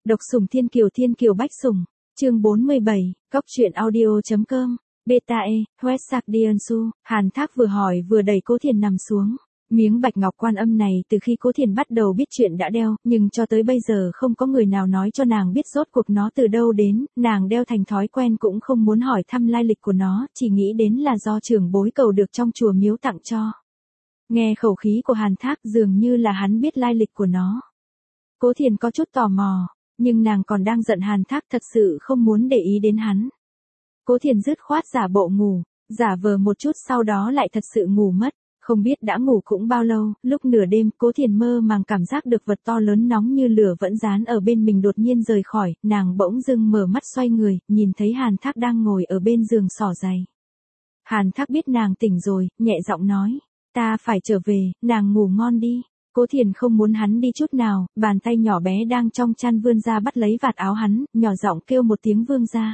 Độc sủng Thiên Kiều Bách Sủng, chương 47, Cóc truyện audio.com, Beta E, West Diansu. Hàn Thác vừa hỏi vừa đẩy Cố Thiền nằm xuống. Miếng bạch ngọc quan âm này từ khi Cố Thiền bắt đầu biết chuyện đã đeo, nhưng cho tới bây giờ không có người nào nói cho nàng biết rốt cuộc nó từ đâu đến, nàng đeo thành thói quen cũng không muốn hỏi thăm lai lịch của nó, chỉ nghĩ đến là do trưởng bối cầu được trong chùa miếu tặng cho. Nghe khẩu khí của Hàn Thác dường như là hắn biết lai lịch của nó. Cố Thiền có chút tò mò, nhưng nàng còn đang giận Hàn Thác thật sự không muốn để ý đến hắn. Cố Thiền dứt khoát giả bộ ngủ, giả vờ một chút sau đó lại thật sự ngủ mất. Không biết đã ngủ cũng bao lâu, lúc nửa đêm Cố Thiền mơ màng cảm giác được vật to lớn nóng như lửa vẫn dán ở bên mình đột nhiên rời khỏi, nàng bỗng dưng mở mắt xoay người, nhìn thấy Hàn Thác đang ngồi ở bên giường xỏ giày. Hàn Thác biết nàng tỉnh rồi, nhẹ giọng nói, ta phải trở về, nàng ngủ ngon đi. Cố Thiền không muốn hắn đi chút nào, bàn tay nhỏ bé đang trong chăn vươn ra bắt lấy vạt áo hắn, nhỏ giọng kêu một tiếng vương ra.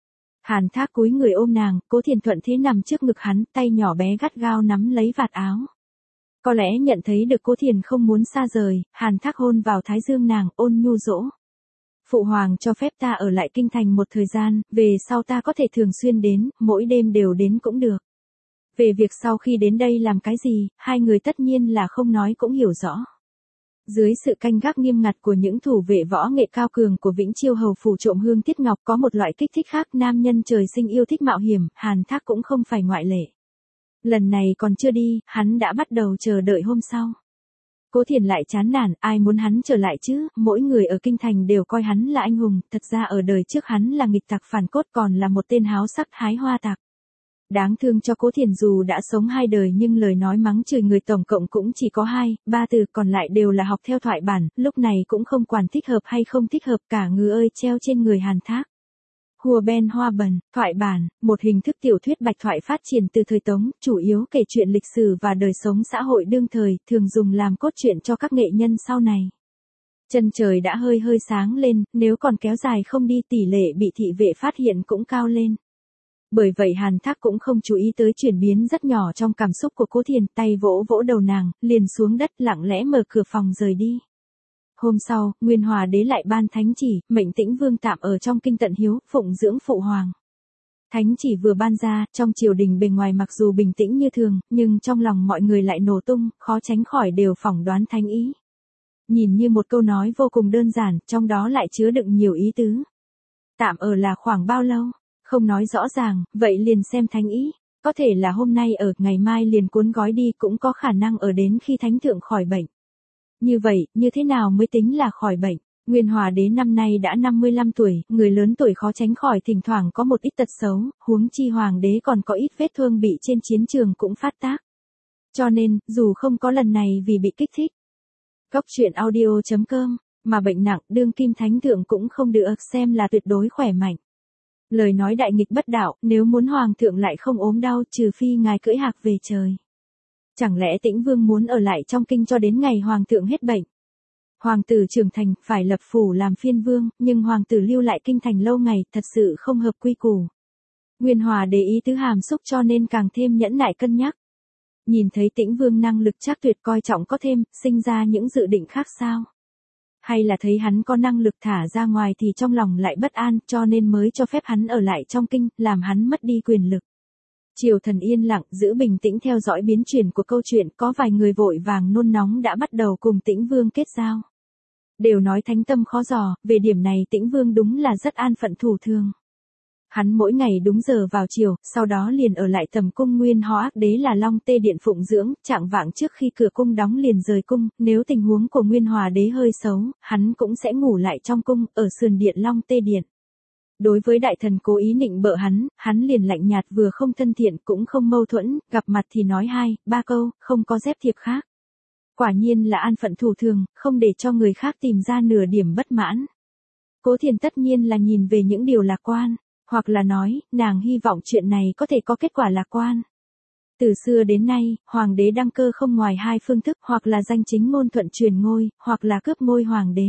Hàn Thác cúi người ôm nàng, Cố Thiền thuận thế nằm trước ngực hắn, tay nhỏ bé gắt gao nắm lấy vạt áo. Có lẽ nhận thấy được Cố Thiền không muốn xa rời, Hàn Thác hôn vào thái dương nàng, ôn nhu dỗ. Phụ hoàng cho phép ta ở lại kinh thành một thời gian, về sau ta có thể thường xuyên đến, mỗi đêm đều đến cũng được. Về việc sau khi đến đây làm cái gì, hai người tất nhiên là không nói cũng hiểu rõ. Dưới sự canh gác nghiêm ngặt của những thủ vệ võ nghệ cao cường của Vĩnh Chiêu hầu phủ Trộm Hương Tiết Ngọc có một loại kích thích khác, nam nhân trời sinh yêu thích mạo hiểm, Hàn Thác cũng không phải ngoại lệ. Lần này còn chưa đi, hắn đã bắt đầu chờ đợi hôm sau. Cố Thiền lại chán nản, ai muốn hắn trở lại chứ, mỗi người ở kinh thành đều coi hắn là anh hùng, thật ra ở đời trước hắn là nghịch tặc phản cốt còn là một tên háo sắc hái hoa tặc. Đáng thương cho Cố Thiền dù đã sống 2 đời nhưng lời nói mắng chửi người tổng cộng cũng chỉ có 2, 3 từ, còn lại đều là học theo thoại bản, lúc này cũng không quản thích hợp hay không thích hợp, cả ngư ơi treo trên người Hàn Thác. Hùa Ben Hoa Bần, thoại bản, một hình thức tiểu thuyết bạch thoại phát triển từ thời Tống, chủ yếu kể chuyện lịch sử và đời sống xã hội đương thời, thường dùng làm cốt truyện cho các nghệ nhân sau này. Chân trời đã hơi sáng lên, nếu còn kéo dài không đi tỷ lệ bị thị vệ phát hiện cũng cao lên. Bởi vậy Hàn Thác cũng không chú ý tới chuyển biến rất nhỏ trong cảm xúc của Cố Thiền, tay vỗ vỗ đầu nàng, liền xuống đất lặng lẽ mở cửa phòng rời đi. Hôm sau, Nguyên Hòa Đế lại ban thánh chỉ, mệnh Tĩnh Vương tạm ở trong kinh tận hiếu, phụng dưỡng phụ hoàng. Thánh chỉ vừa ban ra, trong triều đình bề ngoài mặc dù bình tĩnh như thường, nhưng trong lòng mọi người lại nổ tung, khó tránh khỏi đều phỏng đoán thánh ý. Nhìn như một câu nói vô cùng đơn giản, trong đó lại chứa đựng nhiều ý tứ. Tạm ở là khoảng bao lâu? Không nói rõ ràng, vậy liền xem thánh ý. Có thể là hôm nay ở, ngày mai liền cuốn gói đi, cũng có khả năng ở đến khi thánh thượng khỏi bệnh. Như vậy, như thế nào mới tính là khỏi bệnh? Nguyên Hòa Đế năm nay đã 55 tuổi, người lớn tuổi khó tránh khỏi thỉnh thoảng có một ít tật xấu, huống chi Hoàng Đế còn có ít vết thương bị trên chiến trường cũng phát tác. Cho nên, dù không có lần này vì bị kích thích. Cóc truyện audio.com, mà bệnh nặng, đương kim thánh thượng cũng không được xem là tuyệt đối khỏe mạnh. Lời nói đại nghịch bất đạo, nếu muốn hoàng thượng lại không ốm đau, trừ phi ngài cưỡi hạc về trời. Chẳng lẽ Tĩnh Vương muốn ở lại trong kinh cho đến ngày hoàng thượng hết bệnh? Hoàng tử trưởng thành, phải lập phủ làm phiên vương, nhưng hoàng tử lưu lại kinh thành lâu ngày, thật sự không hợp quy củ. Nguyên Hòa để ý tứ hàm xúc cho nên càng thêm nhẫn nại cân nhắc. Nhìn thấy Tĩnh Vương năng lực trác tuyệt coi trọng có thêm, sinh ra những dự định khác sao? Hay là thấy hắn có năng lực thả ra ngoài thì trong lòng lại bất an, cho nên mới cho phép hắn ở lại trong kinh, làm hắn mất đi quyền lực. Triều thần yên lặng, giữ bình tĩnh theo dõi biến chuyển của câu chuyện, có vài người vội vàng nôn nóng đã bắt đầu cùng Tĩnh Vương kết giao. Đều nói thánh tâm khó dò, về điểm này Tĩnh Vương đúng là rất an phận thủ thường. Hắn mỗi ngày đúng giờ vào chiều, sau đó liền ở lại tầm cung Nguyên Hóa Đế là Long Tê Điện phụng dưỡng, chạng vạng trước khi cửa cung đóng liền rời cung, nếu tình huống của Nguyên Hòa Đế hơi xấu, hắn cũng sẽ ngủ lại trong cung, ở sườn điện Long Tê Điện. Đối với đại thần cố ý nịnh bợ hắn liền lạnh nhạt vừa không thân thiện cũng không mâu thuẫn, gặp mặt thì nói 2, 3 câu, không có dép thiệp khác. Quả nhiên là an phận thủ thường, không để cho người khác tìm ra nửa điểm bất mãn. Cố Thiền tất nhiên là nhìn về những điều lạc quan. Hoặc là nói, nàng hy vọng chuyện này có thể có kết quả lạc quan. Từ xưa đến nay, hoàng đế đăng cơ không ngoài 2 phương thức, hoặc là danh chính ngôn thuận truyền ngôi, hoặc là cướp ngôi hoàng đế.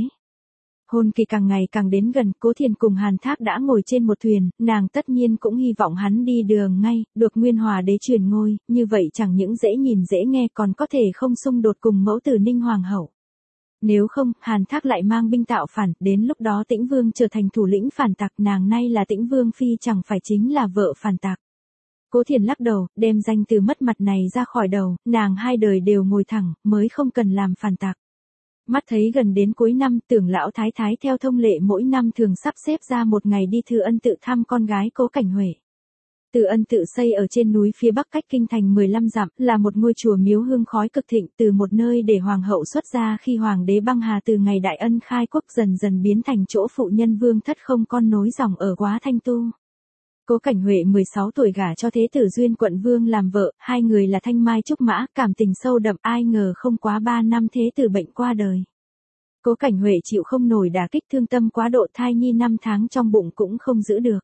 Hôn kỳ càng ngày càng đến gần, Cố Thiền cùng Hàn Thác đã ngồi trên một thuyền, nàng tất nhiên cũng hy vọng hắn đi đường ngay, được Nguyên Hòa Đế truyền ngôi, như vậy chẳng những dễ nhìn dễ nghe còn có thể không xung đột cùng mẫu tử Ninh Hoàng hậu. Nếu không, Hàn Thác lại mang binh tạo phản, đến lúc đó Tĩnh Vương trở thành thủ lĩnh phản tặc, nàng nay là Tĩnh Vương phi chẳng phải chính là vợ phản tặc. Cố Thiền lắc đầu, đem danh từ mất mặt này ra khỏi đầu, nàng hai đời đều ngồi thẳng, mới không cần làm phản tặc. Mắt thấy gần đến cuối năm, Tưởng lão thái thái theo thông lệ mỗi năm thường sắp xếp ra một ngày đi Từ Ân tự thăm con gái Cố Cảnh Huệ. Từ Ân tự xây ở trên núi phía bắc cách kinh thành 15 dặm, là một ngôi chùa miếu hương khói cực thịnh, từ một nơi để hoàng hậu xuất gia khi hoàng đế băng hà từ ngày Đại Ân khai quốc dần dần biến thành chỗ phụ nhân vương thất không con nối dòng ở Quá Thanh tu. Cố Cảnh Huệ 16 tuổi gả cho thế tử Duyên quận vương làm vợ, hai người là thanh mai trúc mã, cảm tình sâu đậm, ai ngờ không quá 3 năm thế tử bệnh qua đời. Cố Cảnh Huệ chịu không nổi đả kích, thương tâm quá độ, thai nhi 5 tháng trong bụng cũng không giữ được.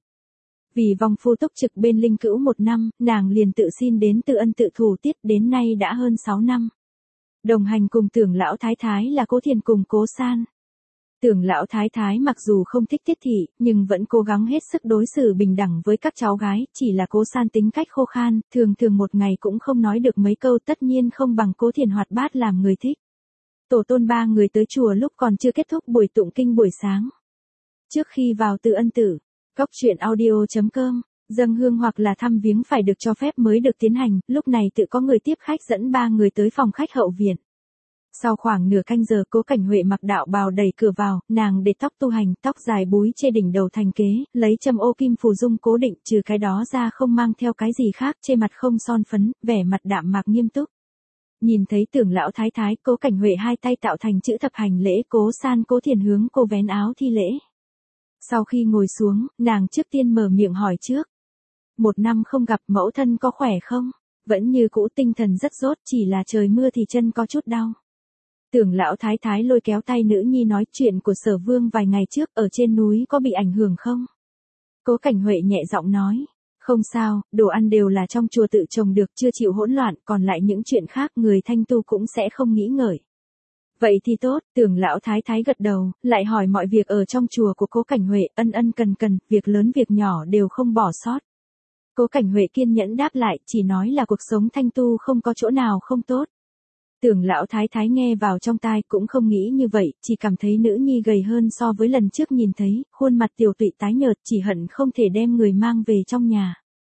Vì vong phu túc trực bên Linh Cữu 1 năm, nàng liền tự xin đến Từ Ân tự thủ tiết, đến nay đã hơn 6 năm. Đồng hành cùng Tưởng lão thái thái là Cố Thiền cùng Cố San. Tưởng lão thái thái mặc dù không thích Tiết thị, nhưng vẫn cố gắng hết sức đối xử bình đẳng với các cháu gái, chỉ là Cố San tính cách khô khan, thường thường một ngày cũng không nói được mấy câu, tất nhiên không bằng Cố Thiền hoạt bát làm người thích. Tổ tôn 3 người tới chùa lúc còn chưa kết thúc buổi tụng kinh buổi sáng. Trước khi vào Từ Ân tự, Cóc truyện audio.com, dâng hương hoặc là thăm viếng phải được cho phép mới được tiến hành, lúc này tự có người tiếp khách dẫn 3 người tới phòng khách hậu viện. Sau khoảng nửa canh giờ, Cố Cảnh Huệ mặc đạo bào đẩy cửa vào, nàng để tóc tu hành, tóc dài búi chê đỉnh đầu thành kế, lấy châm ô kim phù dung cố định, trừ cái đó ra không mang theo cái gì khác, trên mặt không son phấn, vẻ mặt đạm mạc nghiêm túc. Nhìn thấy Tưởng lão thái thái, Cố Cảnh Huệ hai tay tạo thành chữ thập hành lễ, Cố San Cố Thiền hướng cô vén áo thi lễ. Sau khi ngồi xuống, nàng trước tiên mở miệng hỏi trước. 1 năm không gặp, mẫu thân có khỏe không? Vẫn như cũ, tinh thần rất dốt, chỉ là trời mưa thì chân có chút đau. Tưởng lão thái thái lôi kéo tay nữ nhi nói, chuyện của Sở Vương vài ngày trước ở trên núi có bị ảnh hưởng không? Cố Cảnh Huệ nhẹ giọng nói, không sao, đồ ăn đều là trong chùa tự trồng được, chưa chịu hỗn loạn, còn lại những chuyện khác người thanh tu cũng sẽ không nghĩ ngợi. Vậy thì tốt, Tưởng lão thái thái gật đầu, lại hỏi mọi việc ở trong chùa của Cố Cảnh Huệ, ân ân cần cần, việc lớn việc nhỏ đều không bỏ sót. Cố Cảnh Huệ kiên nhẫn đáp lại, chỉ nói là cuộc sống thanh tu không có chỗ nào không tốt. Tưởng lão thái thái nghe vào trong tai cũng không nghĩ như vậy, chỉ cảm thấy nữ nhi gầy hơn so với lần trước nhìn thấy, khuôn mặt tiều tụy tái nhợt, chỉ hận không thể đem người mang về trong nhà.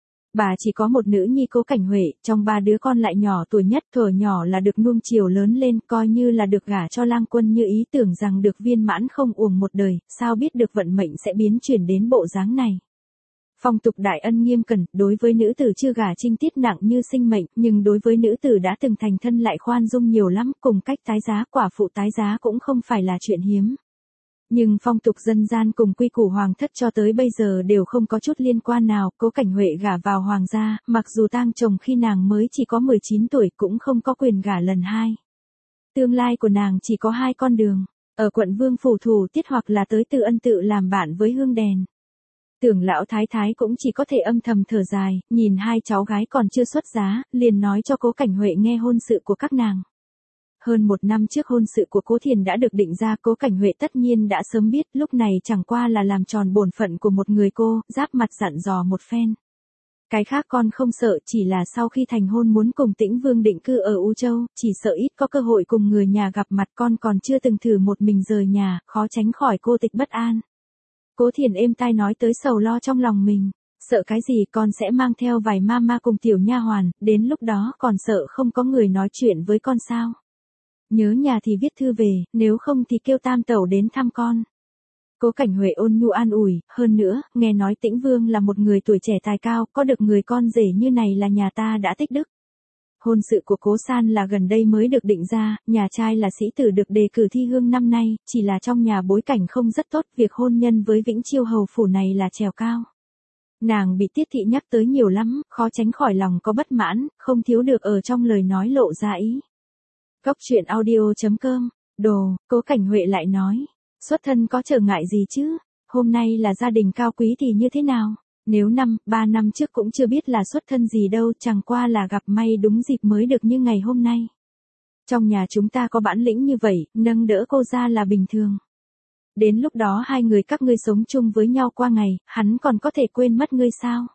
Bà chỉ có một nữ nhi Cố Cảnh Huệ, trong 3 đứa con lại nhỏ tuổi nhất, thuở nhỏ là được nuông chiều lớn lên, coi như là được gả cho Lang Quân, như ý tưởng rằng được viên mãn không uổng một đời, sao biết được vận mệnh sẽ biến chuyển đến bộ dáng này. Phong tục đại ân nghiêm cẩn, đối với nữ tử chưa gả trinh tiết nặng như sinh mệnh, nhưng đối với nữ tử đã từng thành thân lại khoan dung nhiều lắm, cùng cách tái giá, quả phụ tái giá cũng không phải là chuyện hiếm. Nhưng phong tục dân gian cùng quy củ hoàng thất cho tới bây giờ đều không có chút liên quan nào, Cố Cảnh Huệ gả vào hoàng gia, mặc dù tang chồng khi nàng mới chỉ có 19 tuổi cũng không có quyền gả lần 2. Tương lai của nàng chỉ có 2 con đường, ở quận Vương phủ thủ tiết hoặc là tới Từ Ân tự làm bạn với hương đèn. Tưởng lão thái thái cũng chỉ có thể âm thầm thở dài, nhìn 2 cháu gái còn chưa xuất giá, liền nói cho Cố Cảnh Huệ nghe hôn sự của các nàng. Hơn 1 năm trước hôn sự của Cố Thiền đã được định ra, Cố Cảnh Huệ tất nhiên đã sớm biết, lúc này chẳng qua là làm tròn bổn phận của một người cô, giáp mặt dặn dò một phen. Cái khác con không sợ, chỉ là sau khi thành hôn muốn cùng Tĩnh Vương định cư ở U Châu, chỉ sợ ít có cơ hội cùng người nhà gặp mặt, con còn chưa từng thử một mình rời nhà, khó tránh khỏi cô tịch bất an. Cố Thiền êm tai nói tới sầu lo trong lòng mình, sợ cái gì, con sẽ mang theo vài mama cùng tiểu nha hoàn, đến lúc đó còn sợ không có người nói chuyện với con sao? Nhớ nhà thì viết thư về, nếu không thì kêu tam tẩu đến thăm con. Cố Cảnh Huệ ôn nhu an ủi, hơn nữa, nghe nói Tĩnh Vương là một người tuổi trẻ tài cao, có được người con rể như này là nhà ta đã tích đức. Hôn sự của Cố San là gần đây mới được định ra, nhà trai là sĩ tử được đề cử thi hương năm nay, chỉ là trong nhà bối cảnh không rất tốt, việc hôn nhân với Vĩnh Chiêu hầu phủ này là trèo cao. Nàng bị Tiết thị nhắc tới nhiều lắm, khó tránh khỏi lòng có bất mãn, không thiếu được ở trong lời nói lộ ra ý. Cóc truyện audio.com, đồ, Cố Cảnh Huệ lại nói, xuất thân có trở ngại gì chứ, hôm nay là gia đình cao quý thì như thế nào, nếu 3 năm trước cũng chưa biết là xuất thân gì đâu, chẳng qua là gặp may đúng dịp mới được như ngày hôm nay. Trong nhà chúng ta có bản lĩnh như vậy, nâng đỡ cô ra là bình thường. Đến lúc đó 2 người các ngươi sống chung với nhau qua ngày, hắn còn có thể quên mất ngươi sao?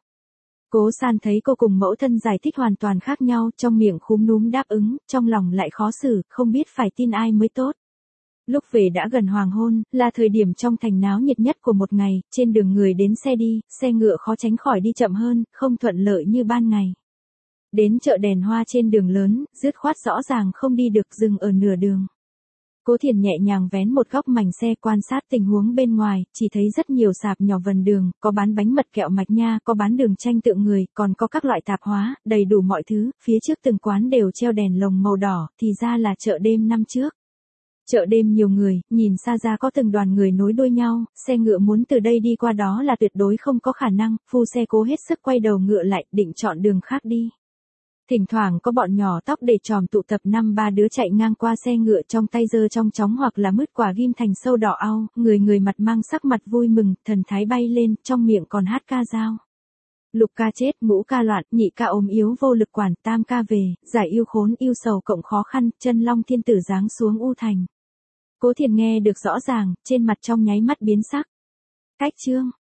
Cố San thấy cô cùng mẫu thân giải thích hoàn toàn khác nhau, trong miệng khúm núm đáp ứng, trong lòng lại khó xử, không biết phải tin ai mới tốt. Lúc về đã gần hoàng hôn, là thời điểm trong thành náo nhiệt nhất của một ngày, trên đường người đến xe đi, xe ngựa khó tránh khỏi đi chậm hơn, không thuận lợi như ban ngày. Đến chợ đèn hoa trên đường lớn, dứt khoát rõ ràng không đi được, dừng ở nửa đường. Cố Thiền nhẹ nhàng vén một góc mảnh xe quan sát tình huống bên ngoài, chỉ thấy rất nhiều sạp nhỏ vần đường, có bán bánh mật kẹo mạch nha, có bán đường chanh tượng người, còn có các loại tạp hóa, đầy đủ mọi thứ, phía trước từng quán đều treo đèn lồng màu đỏ, thì ra là chợ đêm năm trước. Chợ đêm nhiều người, nhìn xa ra có từng đoàn người nối đuôi nhau, xe ngựa muốn từ đây đi qua đó là tuyệt đối không có khả năng, phu xe cố hết sức quay đầu ngựa lại, định chọn đường khác đi. Thỉnh thoảng có bọn nhỏ tóc để tròm tụ tập 5-3 đứa chạy ngang qua xe ngựa, trong tay giơ trong chóng hoặc là mứt quả ghim thành sâu đỏ au, người mặt mang sắc mặt vui mừng, thần thái bay lên, trong miệng còn hát ca dao. Lục ca chết, ngũ ca loạn, nhị ca ốm yếu vô lực quản, tam ca về, giải yêu khốn yêu sầu cộng khó khăn, chân long thiên tử giáng xuống u thành. Cố Thiền nghe được rõ ràng, trên mặt trong nháy mắt biến sắc. Cách chương